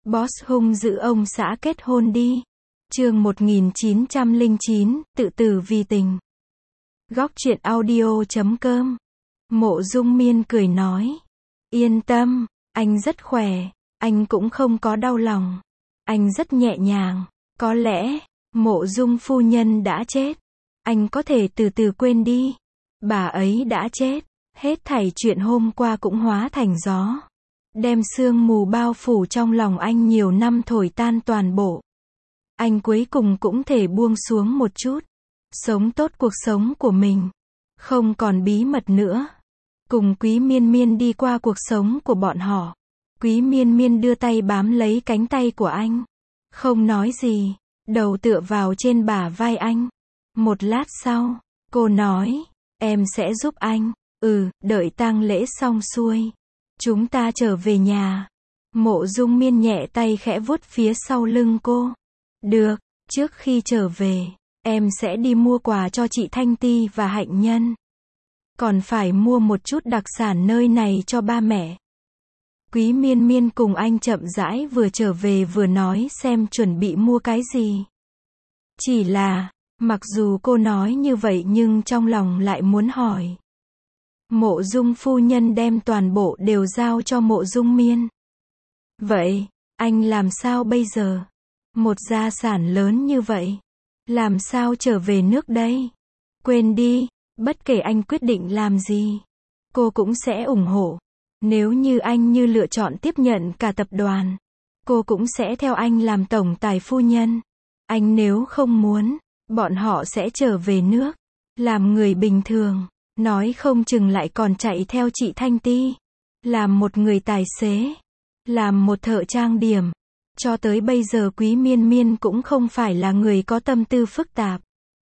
Boss hung dữ ông xã kết hôn đi. Chương 1909, tự tử vì tình. Góc truyện audio.com. Mộ Dung Miên cười nói. Yên tâm, anh rất khỏe, anh cũng không có đau lòng. Anh rất nhẹ nhàng, có lẽ, Mộ Dung phu nhân đã chết. Anh có thể từ từ quên đi. Bà ấy đã chết, hết thảy chuyện hôm qua cũng hóa thành gió. Đem sương mù bao phủ trong lòng anh nhiều năm thổi tan toàn bộ. Anh cuối cùng cũng thể buông xuống một chút. Sống tốt cuộc sống của mình. Không còn bí mật nữa. Cùng Quý Miên Miên đi qua cuộc sống của bọn họ. Quý Miên Miên đưa tay bám lấy cánh tay của anh. Không nói gì. Đầu tựa vào trên bả vai anh. Một lát sau, cô nói. Em sẽ giúp anh. Đợi tang lễ xong xuôi. Chúng ta trở về nhà. Mộ Dung Miên nhẹ tay khẽ vuốt phía sau lưng cô. Được, trước khi trở về, em sẽ đi mua quà cho chị Thanh Ti và Hạnh Nhân. Còn phải mua một chút đặc sản nơi này cho ba mẹ. Quý Miên Miên cùng anh chậm rãi vừa trở về vừa nói xem chuẩn bị mua cái gì. Chỉ là, mặc dù cô nói như vậy nhưng trong lòng lại muốn hỏi. Mộ Dung phu nhân đem toàn bộ đều giao cho Mộ Dung Miên. Vậy, anh làm sao bây giờ? Một gia sản lớn như vậy, làm sao trở về nước đây? Quên đi, bất kể anh quyết định làm gì, cô cũng sẽ ủng hộ. Nếu như anh lựa chọn tiếp nhận cả tập đoàn, cô cũng sẽ theo anh làm tổng tài phu nhân. Anh nếu không muốn, bọn họ sẽ trở về nước, làm người bình thường. Nói không chừng lại còn chạy theo chị Thanh Ti. Làm một người tài xế. Làm một thợ trang điểm. Cho tới bây giờ Quý Miên Miên cũng không phải là người có tâm tư phức tạp.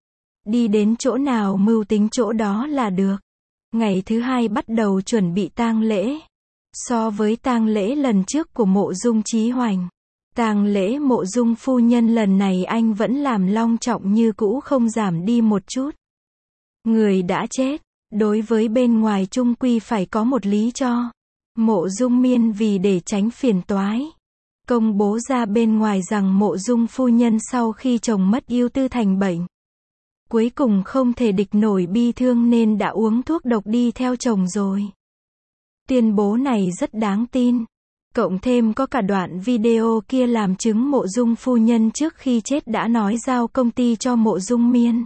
Đi đến chỗ nào mưu tính chỗ đó là được. Ngày thứ hai bắt đầu chuẩn bị tang lễ. So với tang lễ lần trước của Mộ Dung Chí Hoành, tang lễ Mộ Dung phu nhân lần này anh vẫn làm long trọng như cũ, không giảm đi một chút. Người đã chết. Đối với bên ngoài chung quy phải có một lý cho. Mộ Dung Miên vì để tránh phiền toái, công bố ra bên ngoài rằng Mộ Dung phu nhân sau khi chồng mất ưu tư thành bệnh. Cuối cùng không thể địch nổi bi thương nên đã uống thuốc độc đi theo chồng rồi. Tuyên bố này rất đáng tin. Cộng thêm có cả đoạn video kia làm chứng Mộ Dung phu nhân trước khi chết đã nói giao công ty cho Mộ Dung Miên.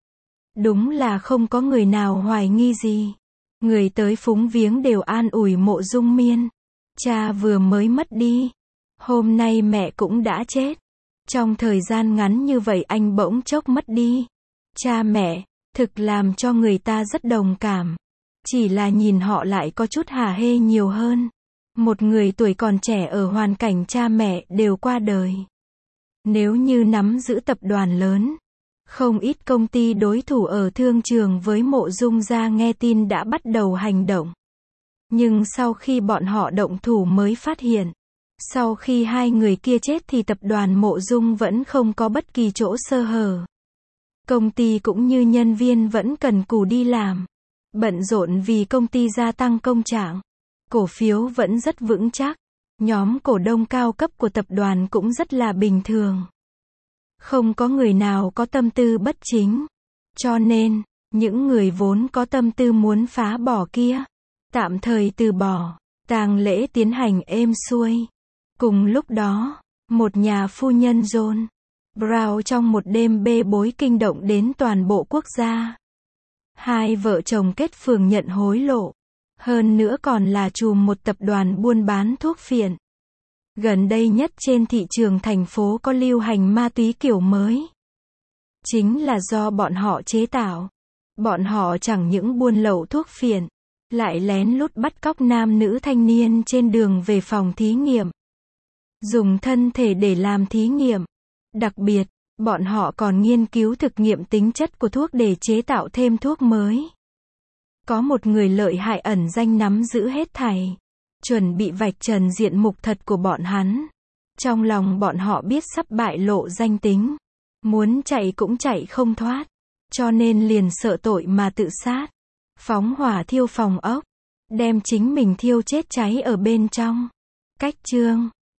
Đúng là không có người nào hoài nghi gì. Người tới phúng viếng đều an ủi Mộ Dung Miên. Cha vừa mới mất đi. Hôm nay mẹ cũng đã chết. Trong thời gian ngắn như vậy anh bỗng chốc mất đi. Cha mẹ, thực làm cho người ta rất đồng cảm. Chỉ là nhìn họ lại có chút hả hê nhiều hơn. Một người tuổi còn trẻ ở hoàn cảnh cha mẹ đều qua đời. Nếu như nắm giữ tập đoàn lớn, không ít công ty đối thủ ở thương trường với Mộ Dung gia nghe tin đã bắt đầu hành động. Nhưng sau khi bọn họ động thủ mới phát hiện, sau khi hai người kia chết thì tập đoàn Mộ Dung vẫn không có bất kỳ chỗ sơ hở. Công ty cũng như nhân viên vẫn cần cù đi làm, bận rộn vì công ty gia tăng công trạng. Cổ phiếu vẫn rất vững chắc. Nhóm cổ đông cao cấp của tập đoàn cũng rất là bình thường. Không có người nào có tâm tư bất chính. Cho nên, những người vốn có tâm tư muốn phá bỏ kia, tạm thời từ bỏ. Tang lễ tiến hành êm xuôi. Cùng lúc đó, một nhà phu nhân John Brown trong một đêm bê bối kinh động đến toàn bộ quốc gia. Hai vợ chồng kết phường nhận hối lộ. Hơn nữa còn là trùm một tập đoàn buôn bán thuốc phiện. Gần đây nhất trên thị trường thành phố có lưu hành ma túy kiểu mới. Chính là do bọn họ chế tạo. Bọn họ chẳng những buôn lậu thuốc phiện, lại lén lút bắt cóc nam nữ thanh niên trên đường về phòng thí nghiệm. Dùng thân thể để làm thí nghiệm. Đặc biệt, bọn họ còn nghiên cứu thực nghiệm tính chất của thuốc để chế tạo thêm thuốc mới. Có một người lợi hại ẩn danh nắm giữ hết thảy. Chuẩn bị vạch trần diện mục thật của bọn hắn. Trong lòng bọn họ biết sắp bại lộ danh tính. Muốn chạy cũng chạy không thoát. Cho nên liền sợ tội mà tự sát. Phóng hỏa thiêu phòng ốc. Đem chính mình thiêu chết cháy ở bên trong. Cách chương